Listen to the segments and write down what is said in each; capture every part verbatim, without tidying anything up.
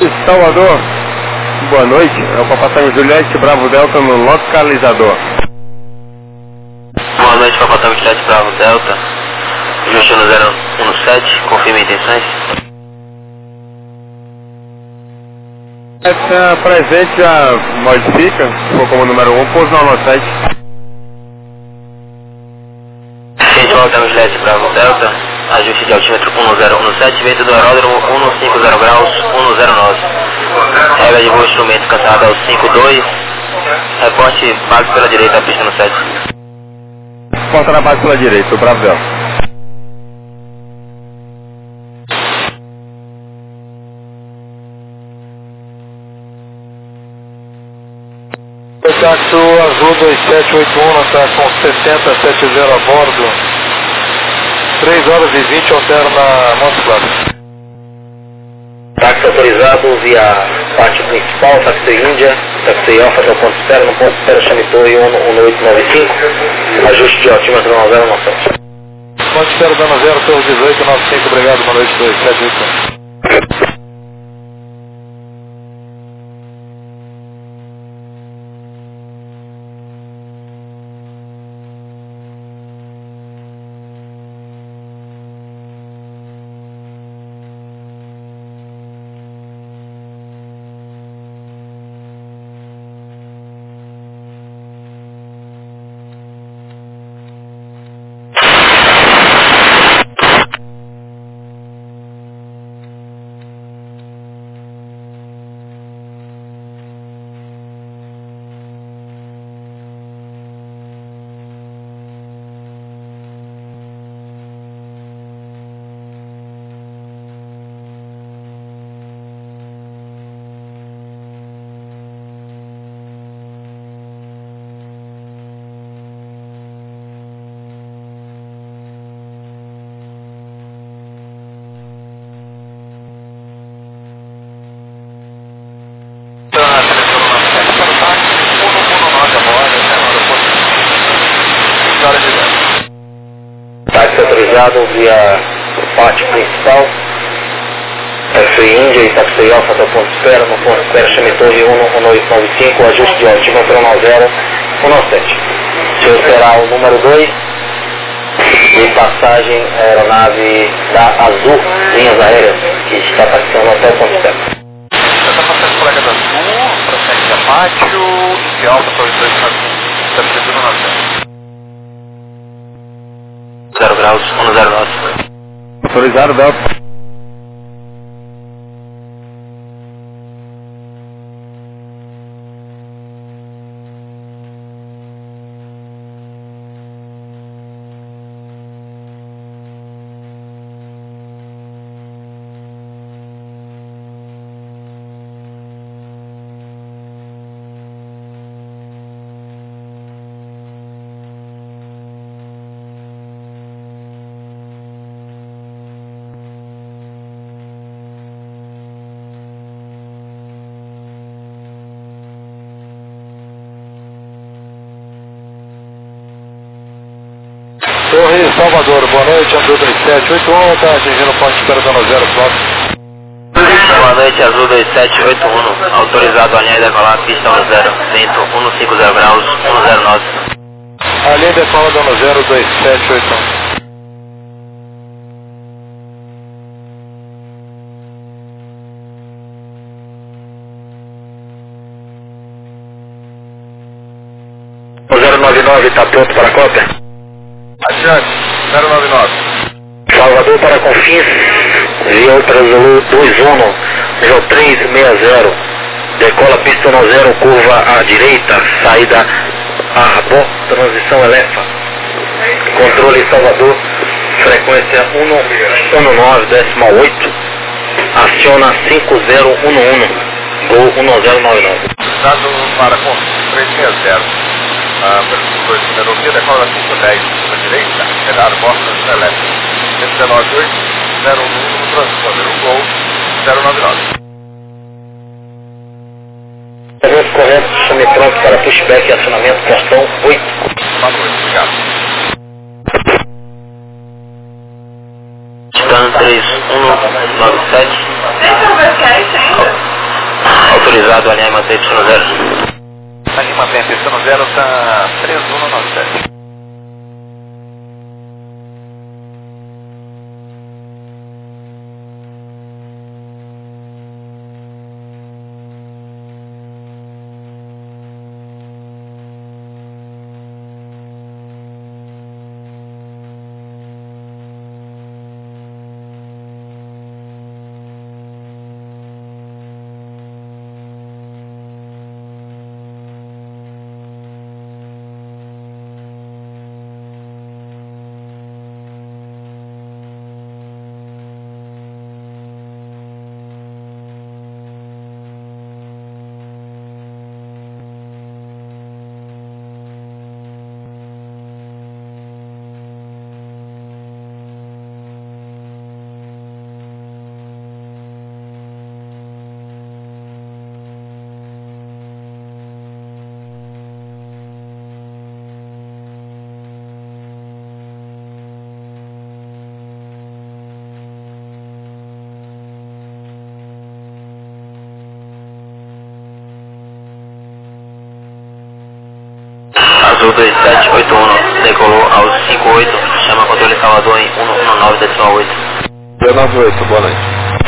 Salvador, boa noite, é o Papatango Juliette Bravo Delta no localizador. Boa noite, Papatango Juliette Bravo Delta, Justino zero um sete, confirme intenções. Essa presente já modifica, se for como número um, pouso no sete. Gente, Papatango Juliette Bravo Delta, ajuste de altímetro um zero um sete, vento do aeródromo cento e cinquenta graus, cento e nove. Regra de voo, instrumento cansado ao cinco dois, reporte base pela direita, pista no sete. Porta na base pela direita, o Bravo Delta. Táxi Azul dois sete oito um, está com sessenta setenta a bordo. três horas e vinte, altera na Monte Claro. Táxi autorizado via parte principal, táxi Índia, táxi Alfa até o ponto espera, no ponto espera Chamitoi um oito nove cinco, ajuste de altímetro nove zero nove sete. Ponto espera dando zero, torre dezoito nove cinco, obrigado, boa noite, dois sete oito um. Táxi autorizado via parte principal, táxi Índia e táxi Alfa até o ponto espera, no ponto espera Chamitoi um oito nove cinco, ajuste de altímetro nove zero um nove sete. Se eu esperar o número dois, de passagem aeronave da Azul, linhas aéreas, que está taxiando até o ponto espera. Você está passando colega da Azul, procede a Pátio, de Alfa, torre dois está precisando na zero. zero graus, cento e nove. Autorizado Delta. Torre Salvador, boa noite, Azul dois sete oito um, está atingindo o ponto de espera dando zero, próximo. Boa noite, Azul dois sete oito um, autorizado a alinhar e decolar, pista um zero, vento cento e cinquenta graus, cento e nove. A linha decola dando zero, dois sete oito um. O zero nove nove está pronto para a cópia? Adiante, zero nove nove. Salvador para Confins, via Ultrazulu dois um, nível três seis zero, decola pista um zero, curva à direita, saída a bordo, transição Elefa, controle Salvador, frequência um nove decimal oito, aciona cinco zero um um, gol um zero nove nove. Dado para Confins três seis zero. Ah, dois, número um, decola cinco dez, para a direita, esperar Boston Elétrica. um nove oito, zero um, transponder o gol, zero nove nove. Pergunta correto, chame pronto para pushback e acionamento, questão oito. Boa noite, obrigado. Scan três um nove sete. Obrigado, alinhar e manter Y zero. Ali mantém Y zero, tá três um nove sete. Azul dois sete oito um, decolou aos cinco oito, chama controle Salvador em cento e dezesseis decimal oito. dezenove oito, boa noite.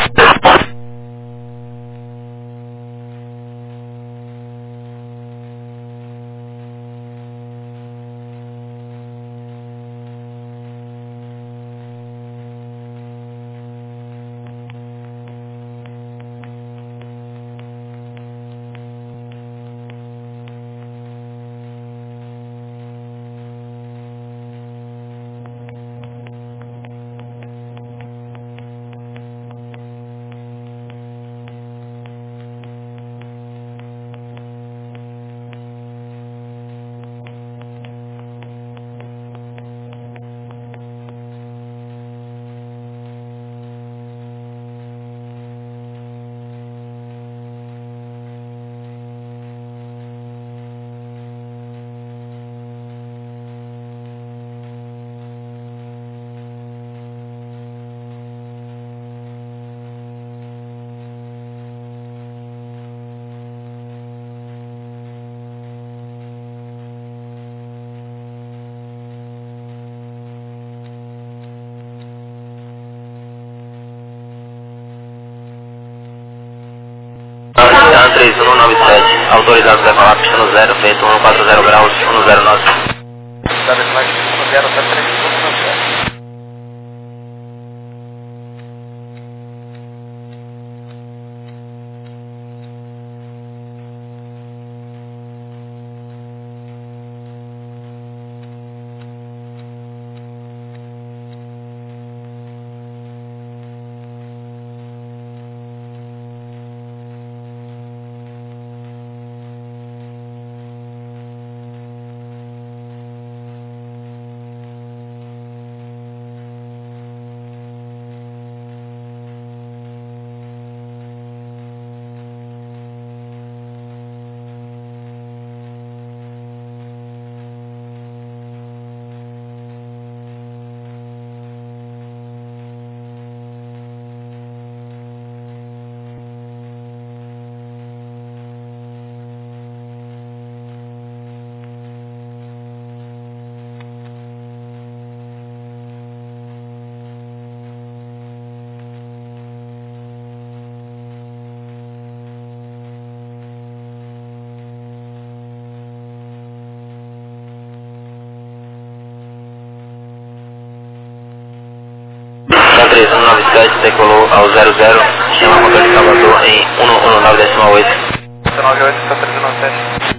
três um nove sete, autorizado para decolar pista no zero, feito cento e quarenta graus, cento e nove. Tá declarado Y zero, tá três um nove sete. três um nove sete, decolou ao zero zero, chama controle Salvador em cento e dezesseis decimal oito. cento e noventa e oito, tá três um nove sete.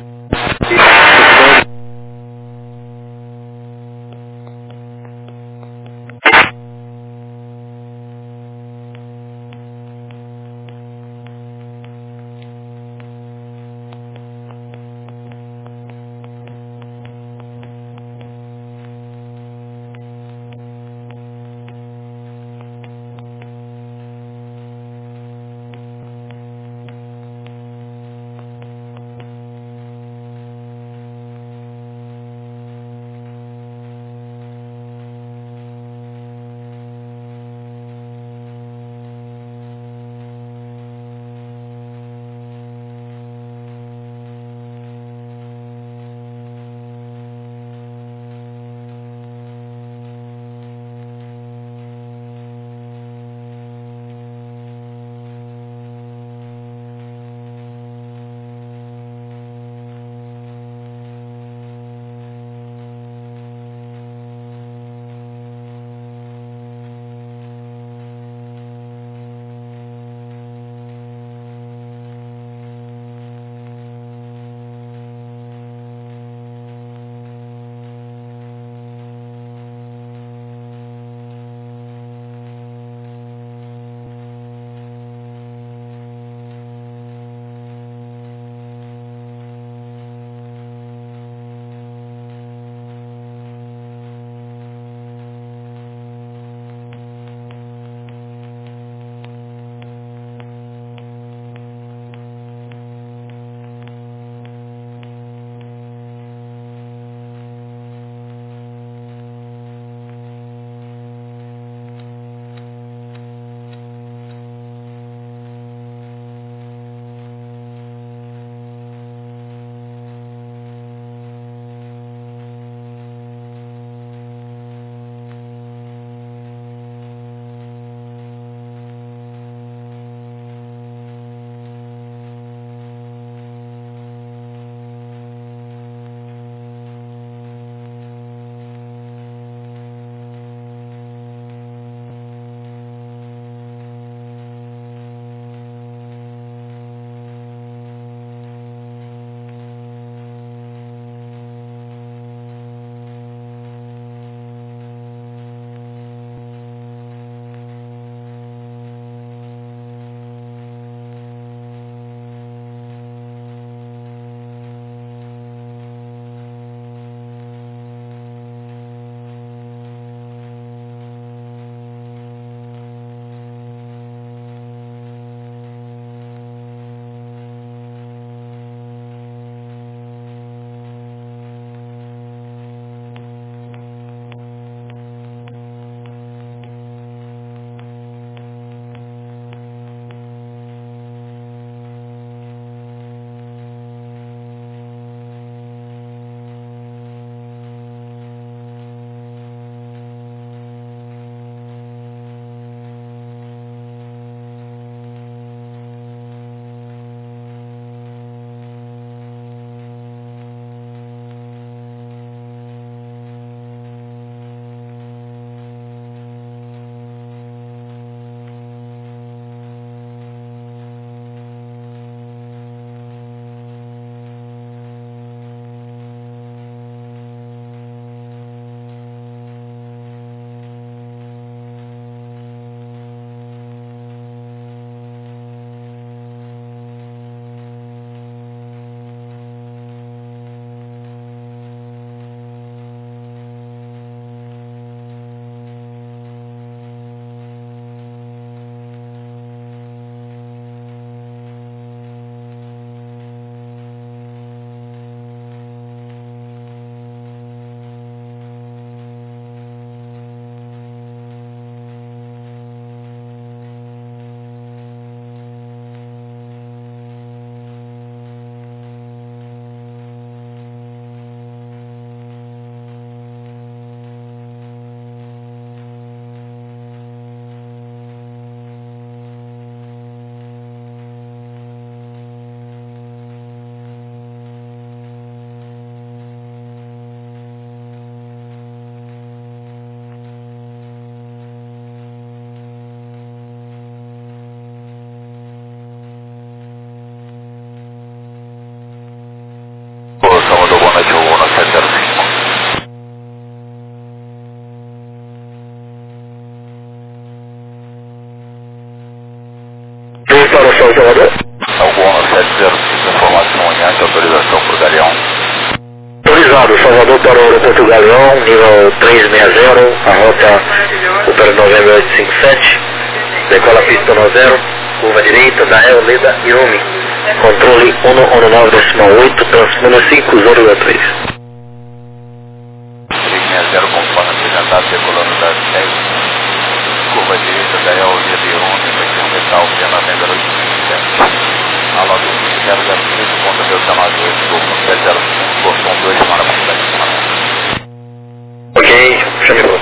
Salvador. Alguma sete zero cinco, informação em ante, autorização para o Galeão. Autorizado, Salvador para o aeroporto Galeão, nível trezentos e sessenta, a rota Opera Novembro oito cinco sete, decola pista no zero, curva direita, da Eoleda e Umi. Controle cento e dezenove decimal oito, transpondendo cinco zero três. trezentos e sessenta, conforme apresentado, decolando da dez, curva direita, da Eoleda e Umi, vai completar o Pena Novembro oito cinco sete. A log zero zero cinco, conta meu chamador, Golfo sete zero cinco, Golfo dois, para a cidade. Ok, chame o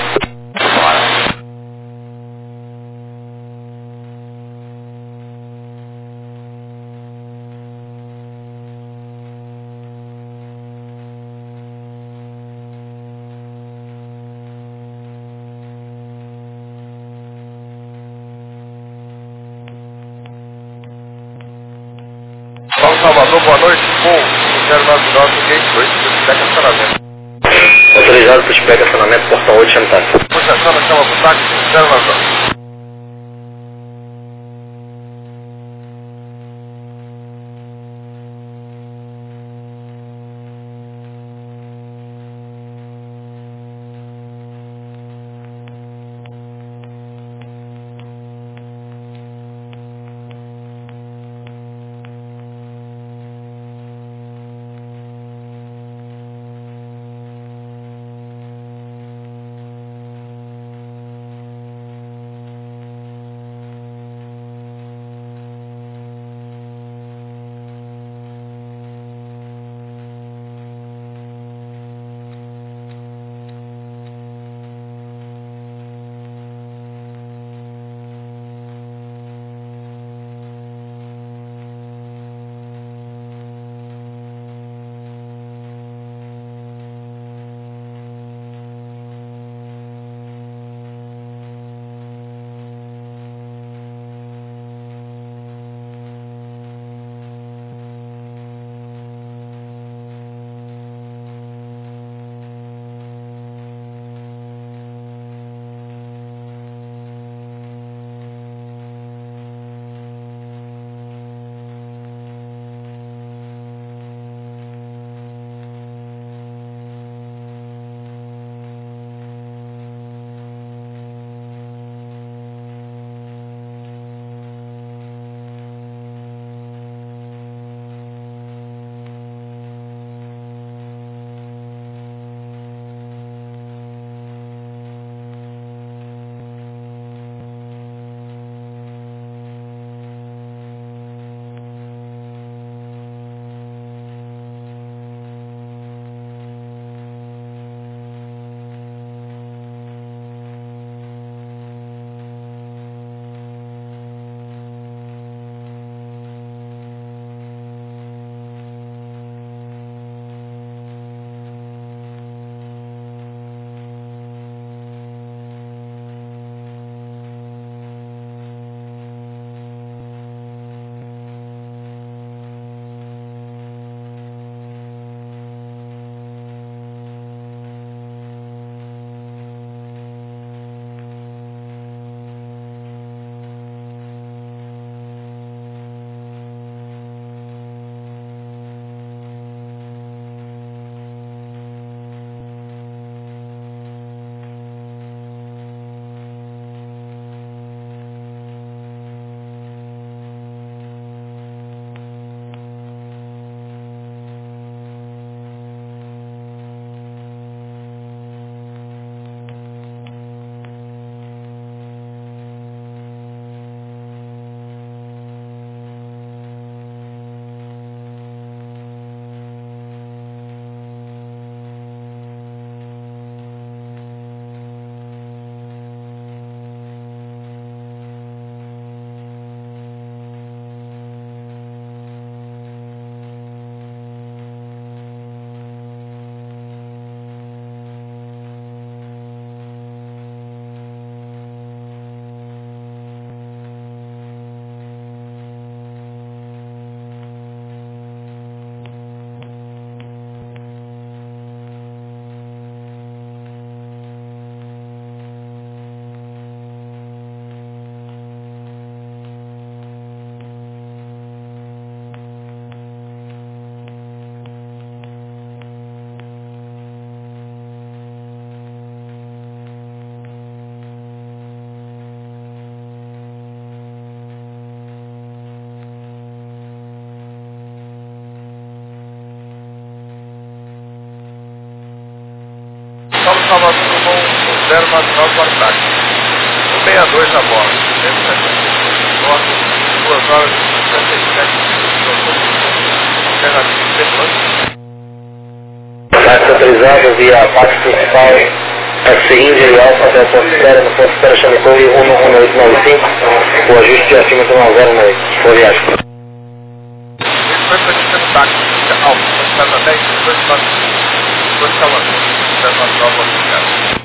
São Salvador, boa noite, voo zero nove nove, gate oito, destaca estacionamento. autorizado para o estacionamento, portão oito, chame táxi. Possessão na chama do táxi, zero nove nove. Salvador tomou um zero nove nove para o táxi. um seis dois a bordo. cento e setenta e cinco norte, duas horas e cinquenta e sete minutos. Alternativo Petrópolis. Táxi autorizado via táxi principal S Índia e Alfa até o posto espera, no posto espera Xanicoi um um oito nove cinco, o ajuste acima de um zero nove. Boa viagem. Ele foi preciso no táxi, Alfa, posto espera dez, dois nove cinco, dois Salvador, zero nove nove para o táxi.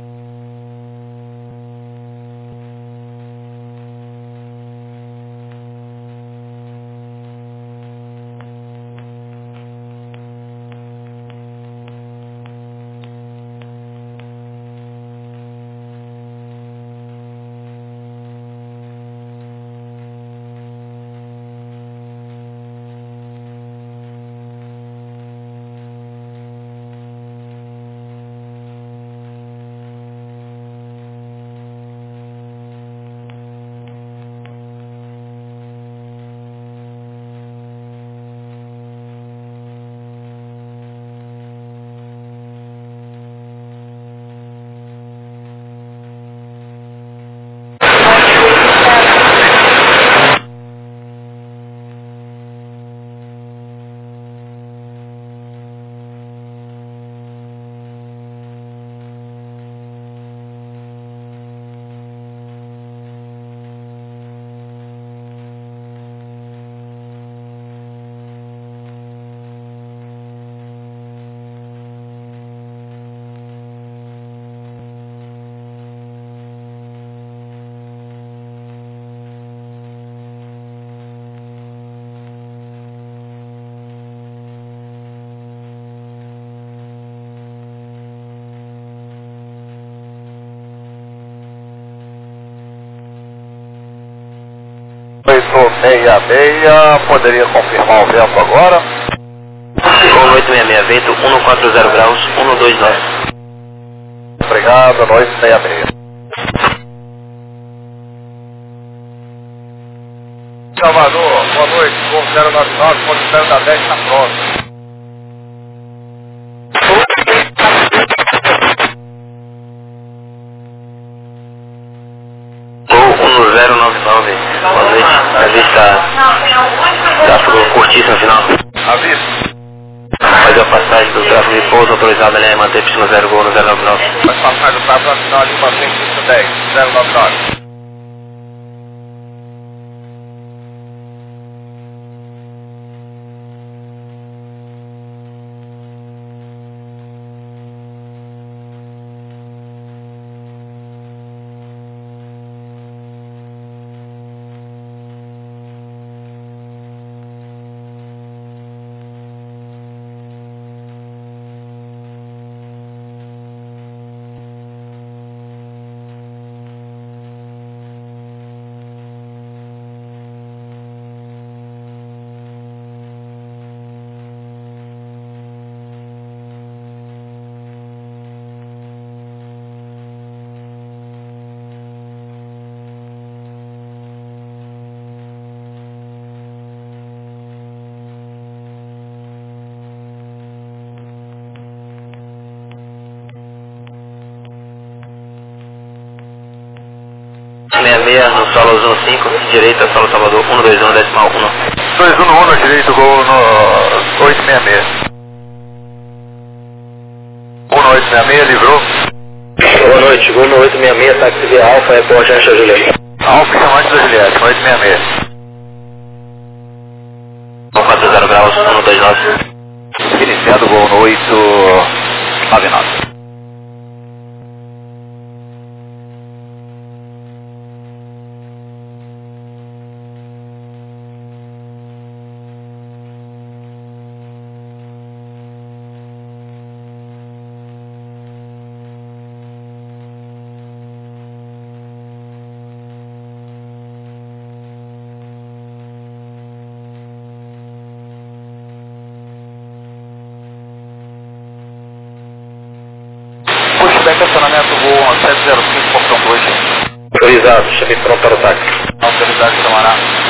oito seis seis, poderia confirmar o vento agora? um oito seis seis, vento um quatro zero graus, um dois nove. Obrigado, noite seis seis. Salvador, boa noite, voo zero nove nove, ponto zero da dez, está pronto. um zero nove nove, boa noite, a vista tráfego curtíssimo final. Aviso. Fazer a passagem do tráfego de pouso autorizado ali, manter piscina zero gol no zero nove nove. Vai passar do tráfego final ali, mantém cinco dez, zero nove nove. seis seis no solo zona cinco, direita, solo Salvador, um dois um, decimal um. dois um um na direita, gol no oito seis seis. um no oito seis seis, livrou. Boa noite, gol no oito seis seis, táxi via Alfa, airport Ancha Juliette. Alfa e chamante da Juliette, oito seis seis. um quatro zero graus, um dois nove. Iniciando o gol no oito nove nove. Estacionamento voo sete zero cinco, portão dois. Autorizado, chame pronto para o táxi. Autoridade camarada.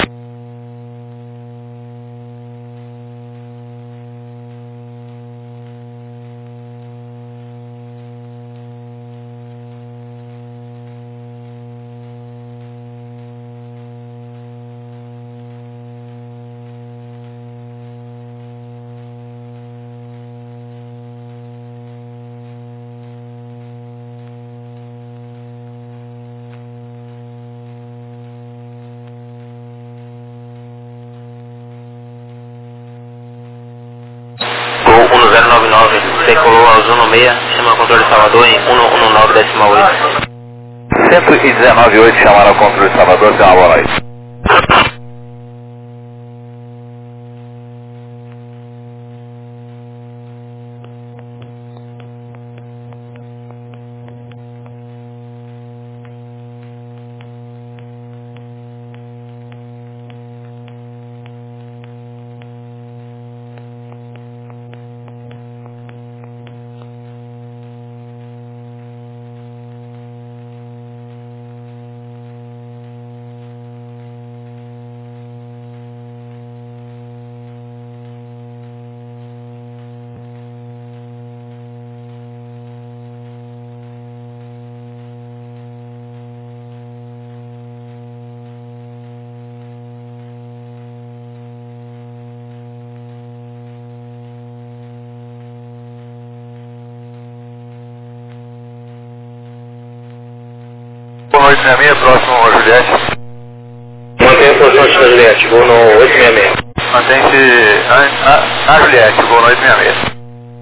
decolou ao Zuno seis, chama o controle de Salvador em cento e dezenove decimal oito. cento e dezenove vírgula oito, chamaram o controle de Salvador, tem uma boa noite. Boa noite, minha meia, próximo a Juliette. Mantenha a posição de Juliette, vou no oito seis seis. Mantém-se a, a, a Juliette, boa noite, minha meia.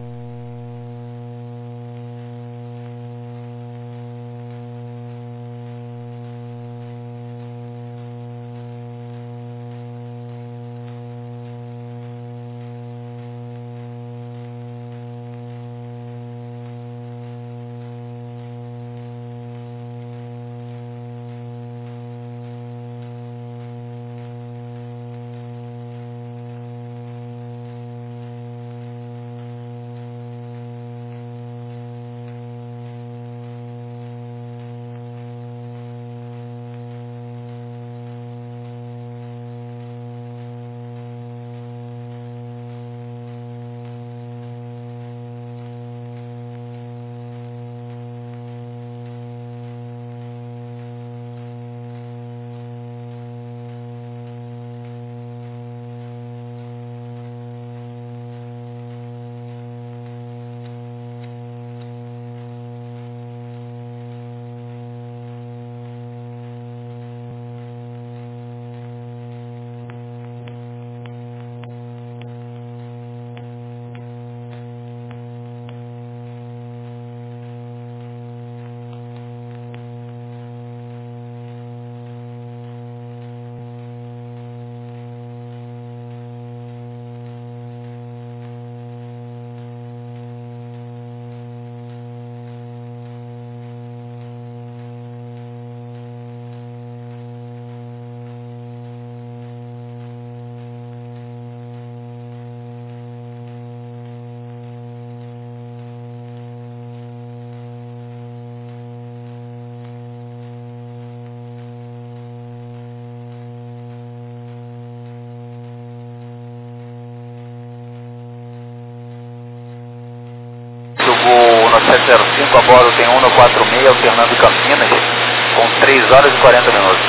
No sete zero cinco, a bordo tem um no quatro seis, alternando Campinas, com três horas e quarenta minutos.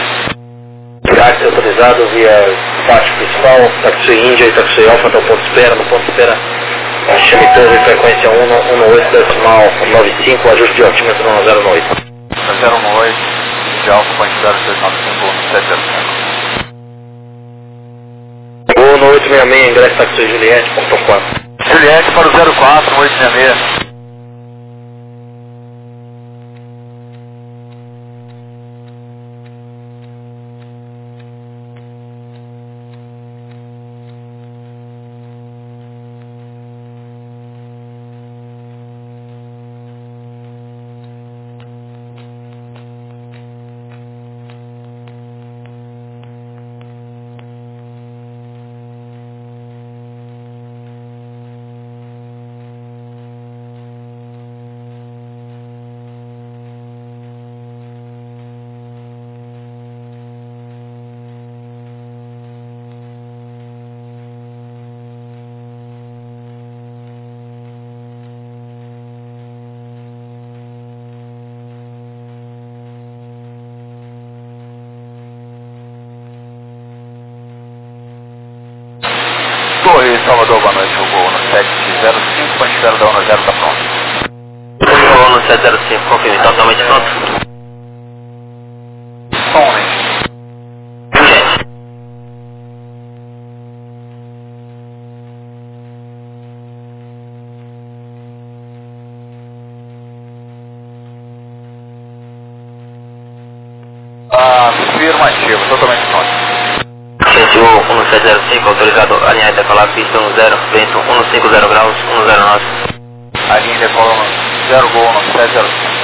Táxi autorizado via parte principal, Taxi Índia e Taxi Alfa até o ponto de espera. No ponto de espera, chame torre, frequência um no oito decimal nove cinco, ajuste de altímetro no zero no oito. zero no oito, de Alfa, quantidade seis nove cinco, no sete zero cinco. Vou no oito seis seis, ingresso Taxi Juliette, ponto quatro. Juliette para o zero quatro, no oito seis seis. Torre Salvador, boa noite, o voo no sete zero cinco, para espera da zero, está pronto. O voo no sete zero cinco, confirme, totalmente pronto. Som, Afirmativo, totalmente pronto. Gente, o um sete zero cinco, autorizado a linha de decolar, pista um zero, vento cento e cinquenta graus, um zero nove. A linha decola zero Gol um sete zero cinco.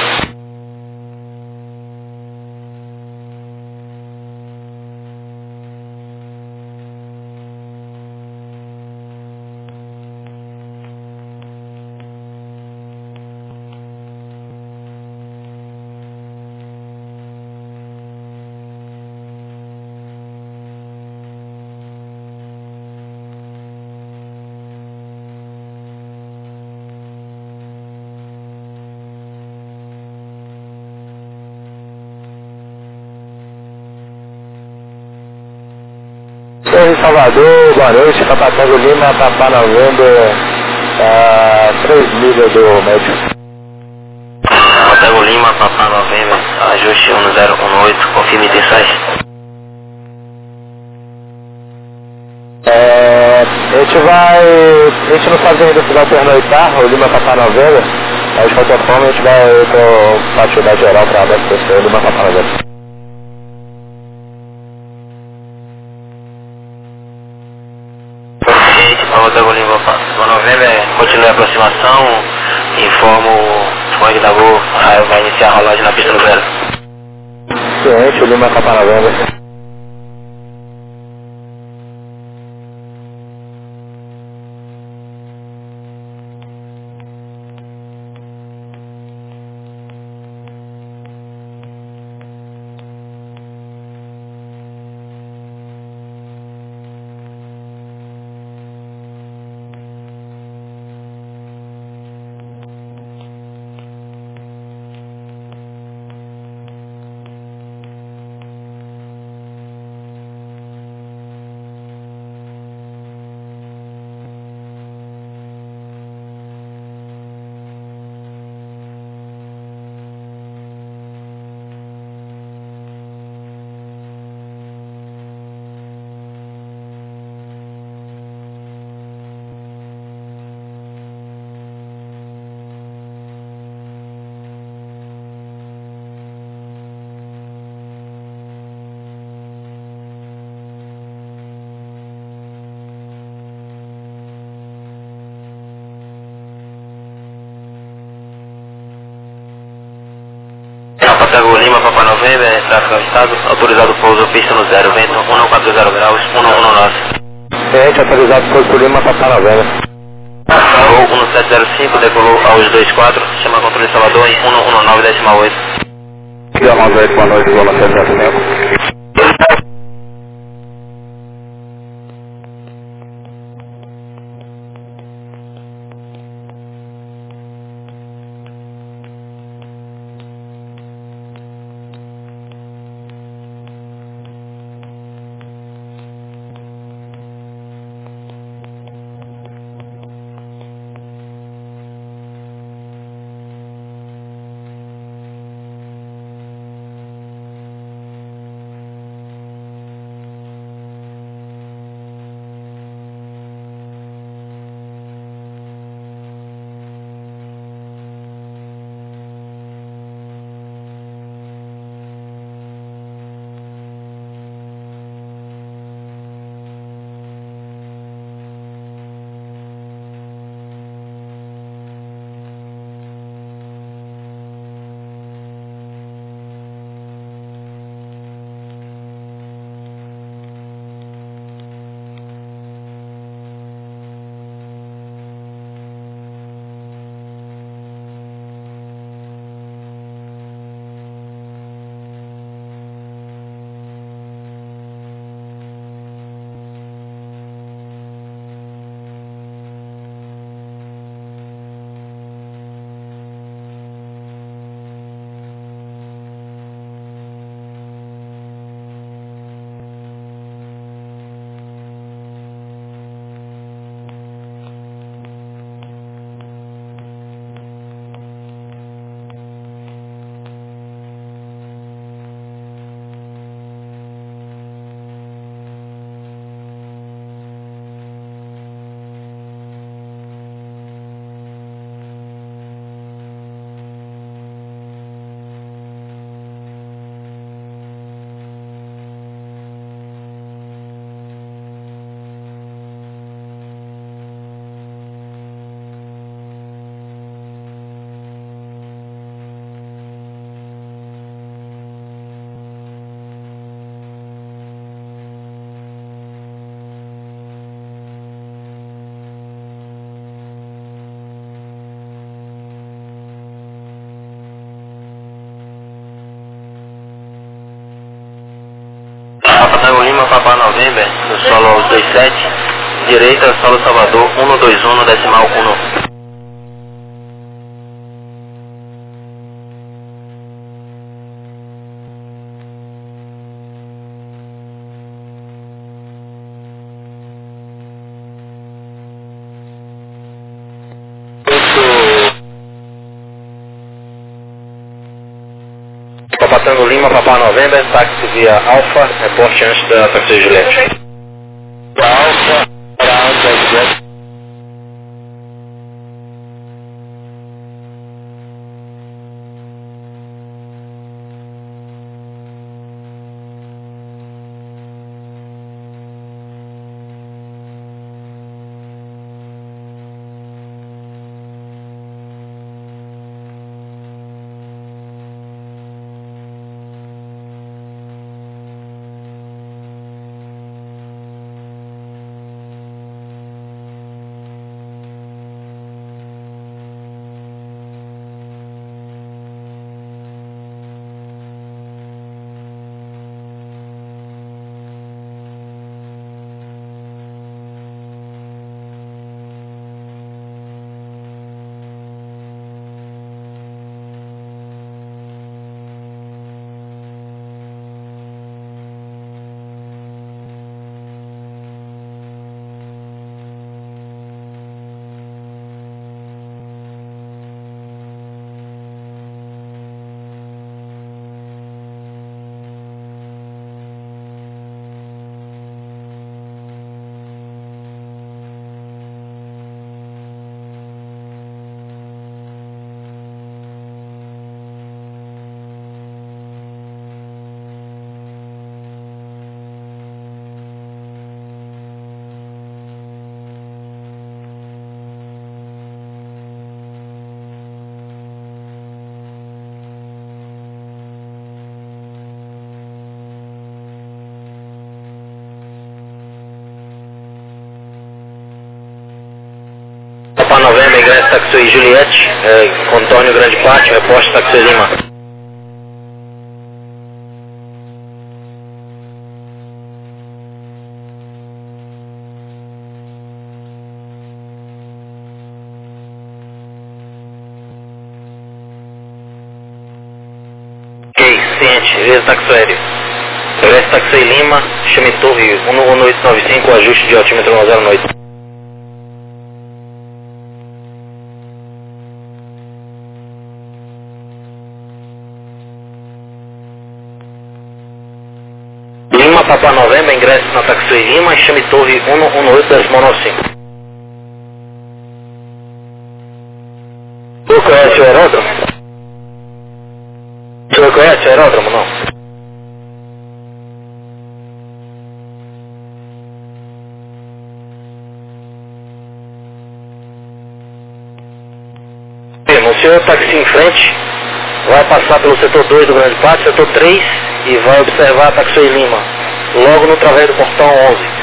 Em Salvador, boa noite, Papatango Lima, Papá November, a três milhas do médio. Papatango Lima, Papá November, ajuste um zero um oito, confirme mensagem. É, a gente vai, a gente não sabe ainda se vai pernoitar, o Lima Papá November, mas de qualquer forma a gente vai pro pátio da geral para abastecer o Lima Papá November. Papatango Lima, Papá November, continue a aproximação, informo o funk da Gol, vai iniciar a rolagem na pista do zero. Ciente, o Lima Papá November. Papatango Lima, Papá November, tráfego estado, autorizado pouso, pista no zero, vento cento e quarenta graus, um nove nove. Ciente, autorizado por Lima Papá November. Gol um sete zero cinco, decolou aos dois quatro, chama controle Salvador em um um nove décima oito. Boa noite, Gol um sete zero cinco. Papa November, do solo dois sete, direita, solo Salvador, um dois um, decimal um. Papa Tango Lima, Papa November, táxi via Alfa, reporte antes da taxi Juliette. Alfa, para antes da Juliette. Papa November, ingresso taxi Juliette, é, Antônio Grande Pátio, reporte taxi Lima. Ok, ciente, beleza, táxi aéreo. Ingresso taxi Lima, chame Torre um oito nove cinco, ajuste de altímetro um zero oito. Lima, Papa November, ingresso na taxi Lima, chame Torre um um oito, decimal nove cinco. O senhor conhece o aeródromo? O senhor conhece o aeródromo, não? O senhor táxi em frente, vai passar pelo setor dois do Grande Pátio, setor três, e vai observar a taxi Lima, logo no través do portão onze.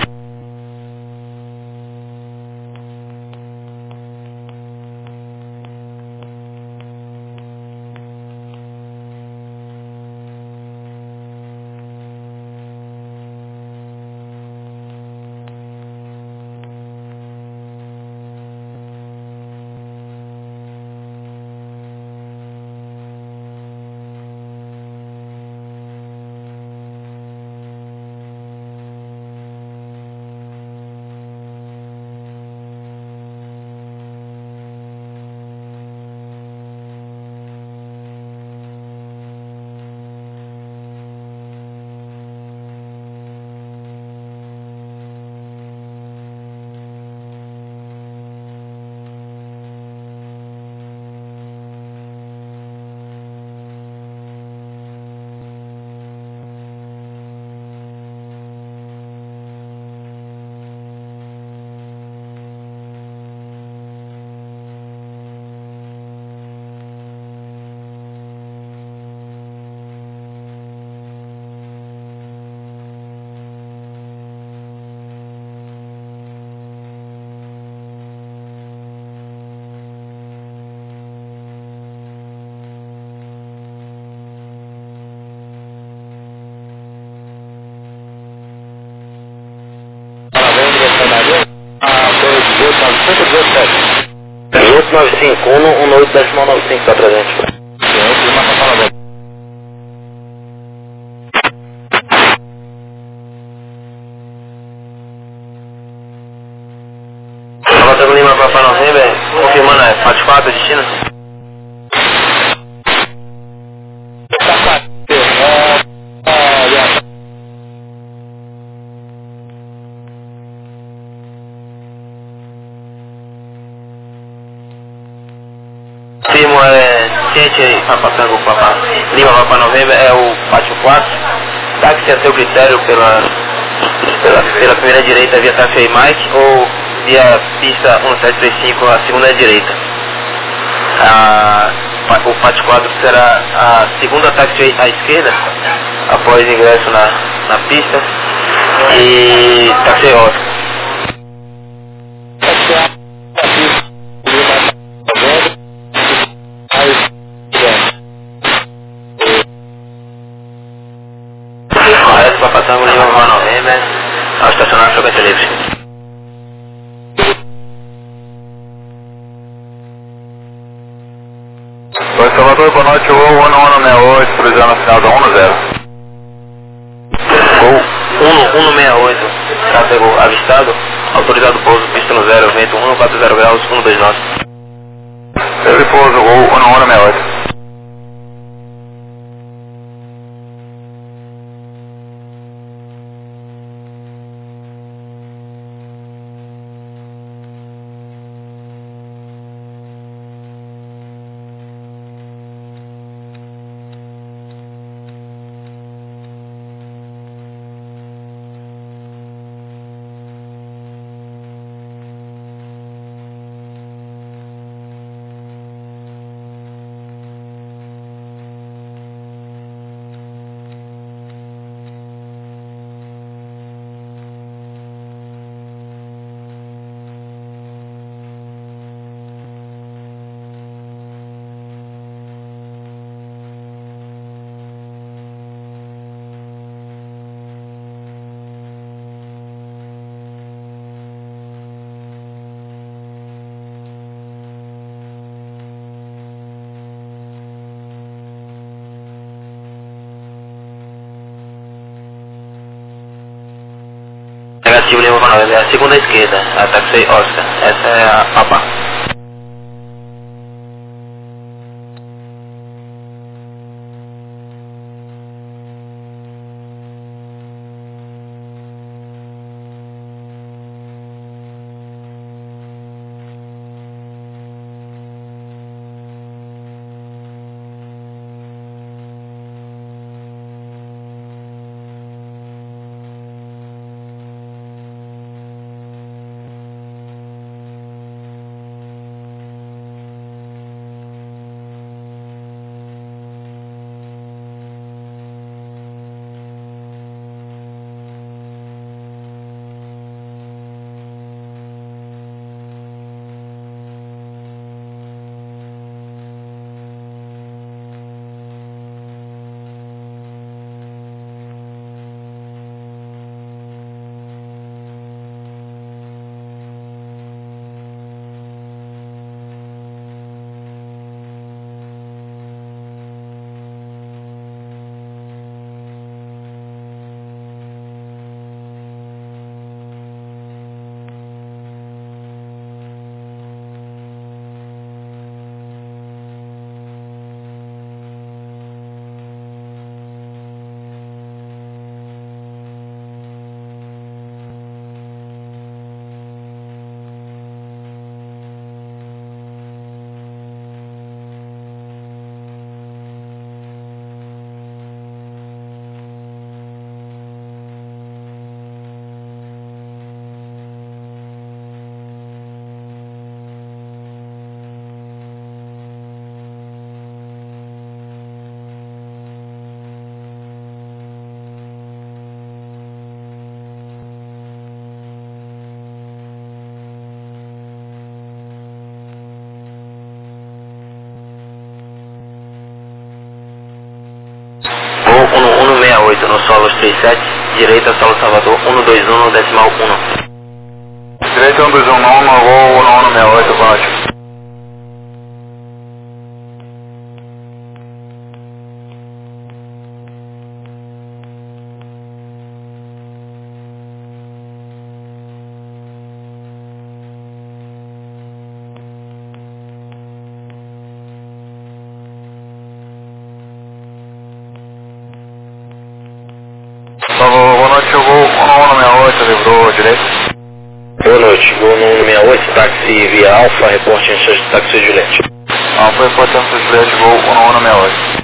nove cinco, um no oito decimal nove cinco, tá presente. Lima Papa November. Nova Lima Papa November, confirmando, é quatro quatro, destino? Firmo é ciente aí, Papa Tango, Papa Lima Papa November, é o quatro quatro, táxi a seu critério pela, pela, pela primeira direita via táxi Mike ou via pista um sete três cinco, a segunda direita. A, o quatro quatro será a segunda táxi à esquerda, após ingresso na, na pista, e táxi Oscar. Correto, Papa Tango Lima Papa November, ao estacionar frequência livre. Oi, Salvador, boa noite, voo um um seis oito, cruzando a final da um zero. Gol um um seis oito, tráfego avistado, autorizado pouso, pista no zero, vento um quatro zero graus, um dois nove. Ele pouso, voo um um seis oito. Negativo Lima Papa November, é a segunda esquerda, a táxi Oscar, essa é a Papa. um um seis oito no Solos trinta e sete, direita Solo Salvador um dois um decimal um. Direita um dois um nove, voo um um seis oito, boa noite. oito, livrou direito. Boa noite, vou no um seis oito, táxi via Alfa, reporte em chance de táxi Juliette. Alfa, reporte em chance de Juliette, voo um um seis oito.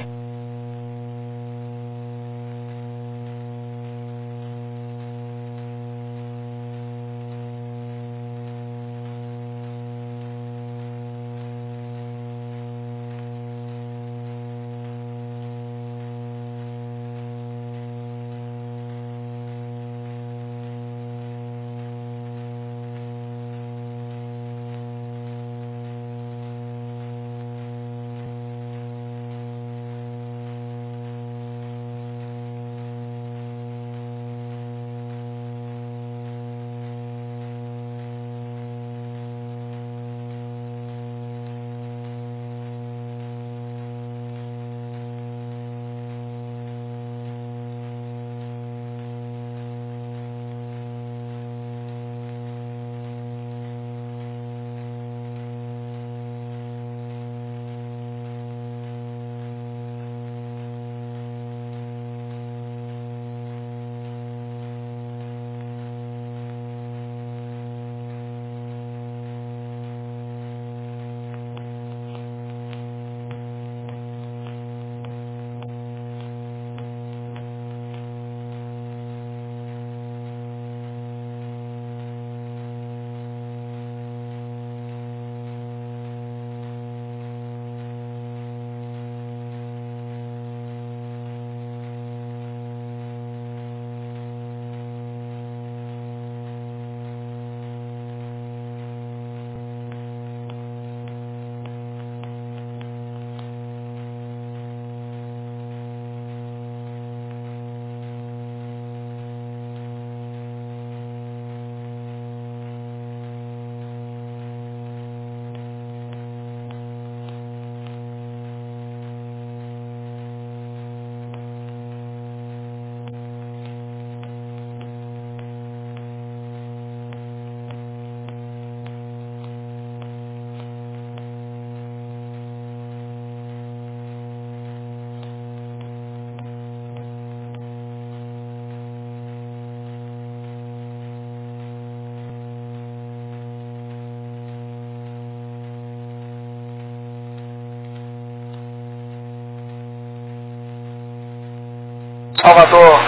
Salvador,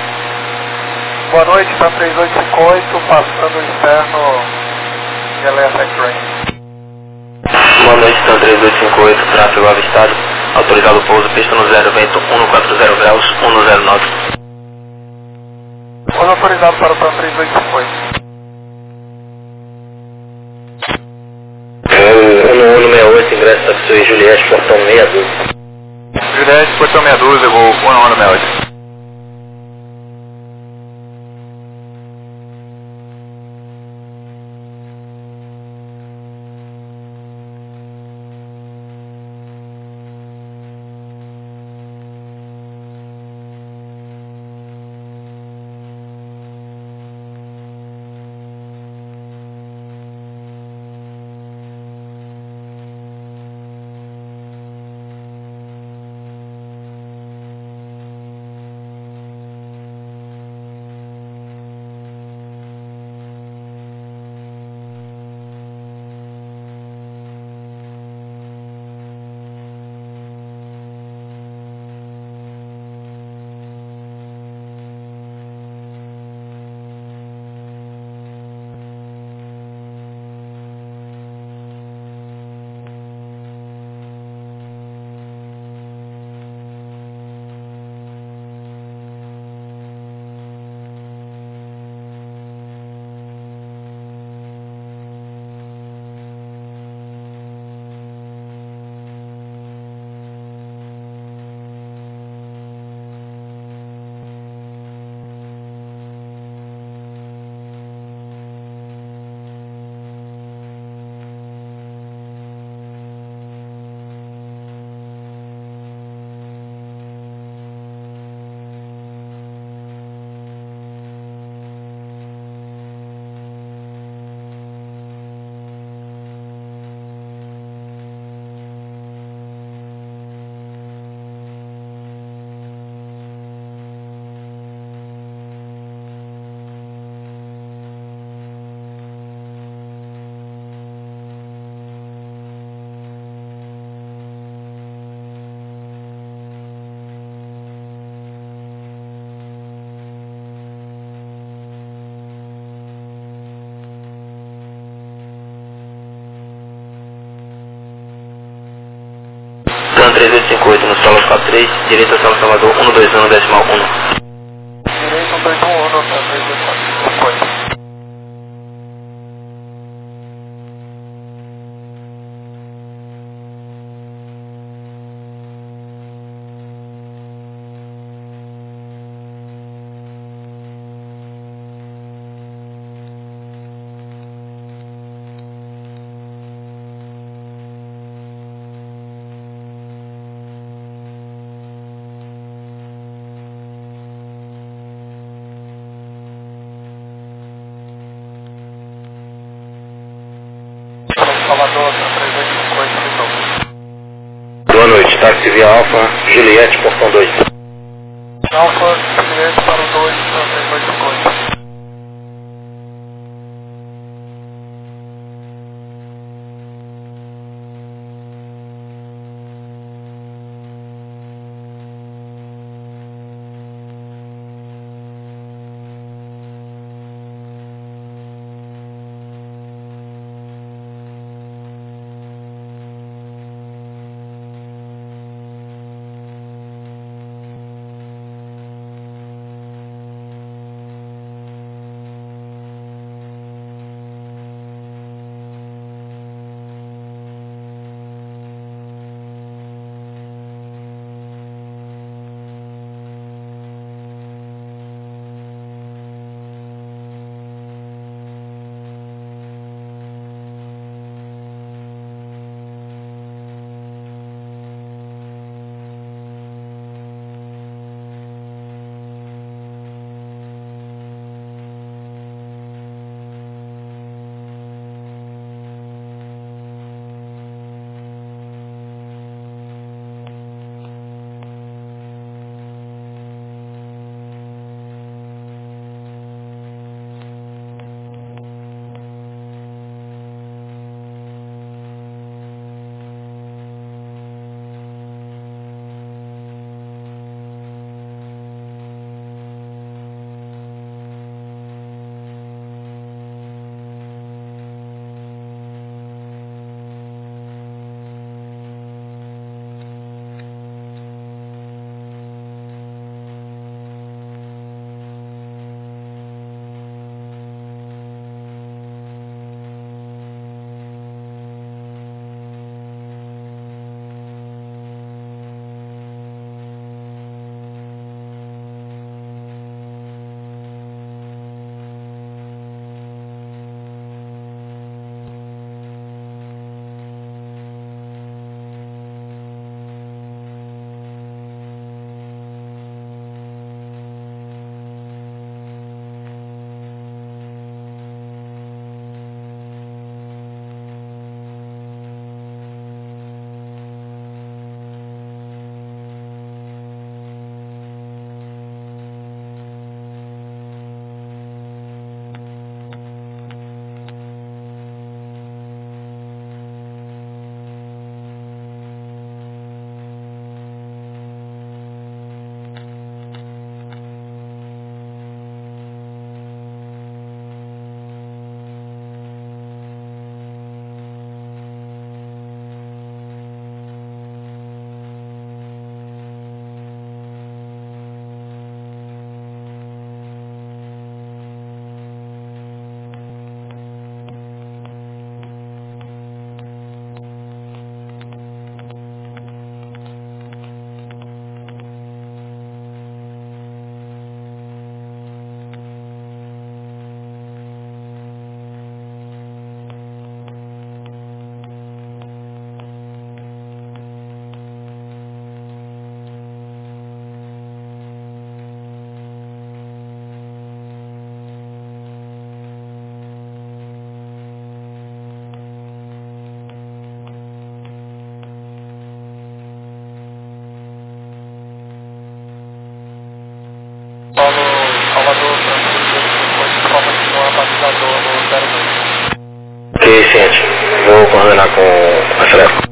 boa noite, está três oito cinco oito, passando o externo em alerta X-Ray. Boa noite, está três oito cinco oito, tráfego avistado, autorizado o pouso, pista no zero, vento um quatro zero graus, um zero nove. Pouso autorizado para o T A M três oito cinco oito. um um seis oito, ingresso taxi Juliette, portão meia dúzia. Juliette, portão meia dúzia, voo um um seis oito. três oito cinco oito no solo quatro três, direita São Salvador um dois um decimal um. Direito um dois um um, para três oito cinco oito. Salvador, três oito cinco oito, então. Boa noite, táxi via Alfa, Juliette, portão dois. Alfa, Juliette para o dois, três oito cinco oito. Salvador, só continuar batizador no zero dois. Ok, gente, vou coordenar com a Freco.